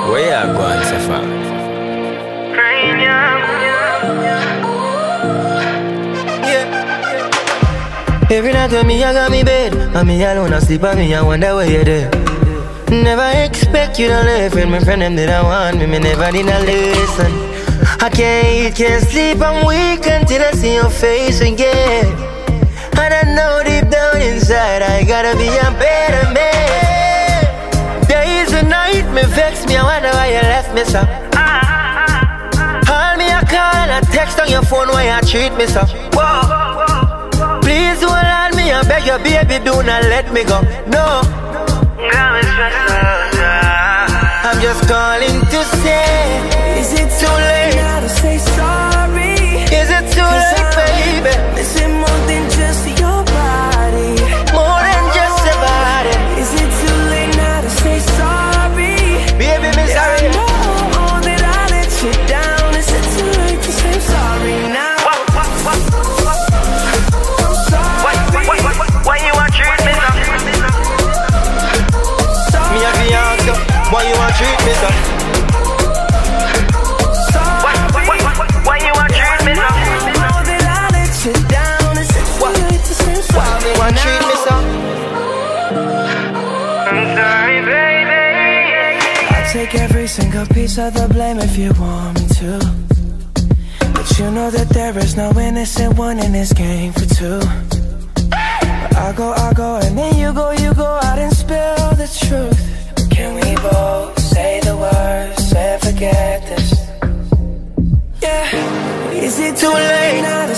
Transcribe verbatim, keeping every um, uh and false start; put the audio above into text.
Where you going so far? Every night when me I got me bed, and me alone I sleep, and me I wonder where you're there. Never expect you to live, and my friend them didn't want me, me never did not listen. I can't eat, can't sleep, I'm weak until I see your face again. And I know deep down inside I gotta be a better man. Days and night me vex me, I wonder why you left me so. Call me a call and a text on your phone why you treat me so. Whoa. Please hold on me, I beg you baby, do not let me go. No, I'm just calling to say, is it too late now to say sorry? Is it too late, baby? Missing more than just your body, more than just your body. Is it too late now to say sorry? Baby, me sorry. I know that I let you down. Is it too late to say sorry now? Why you want treat me so? Why, why, why, why you want treat me so? I know that I let you down. Is it too late to say sorry? Why you want treat me so? I'm sorry, baby. I take every single piece of the blame if you want me to, but you know that there is no innocent one in this game for two. But I go, I go, and then you go, you go out and spill the truth. Can we both say the words and forget this? Yeah. Is it too late now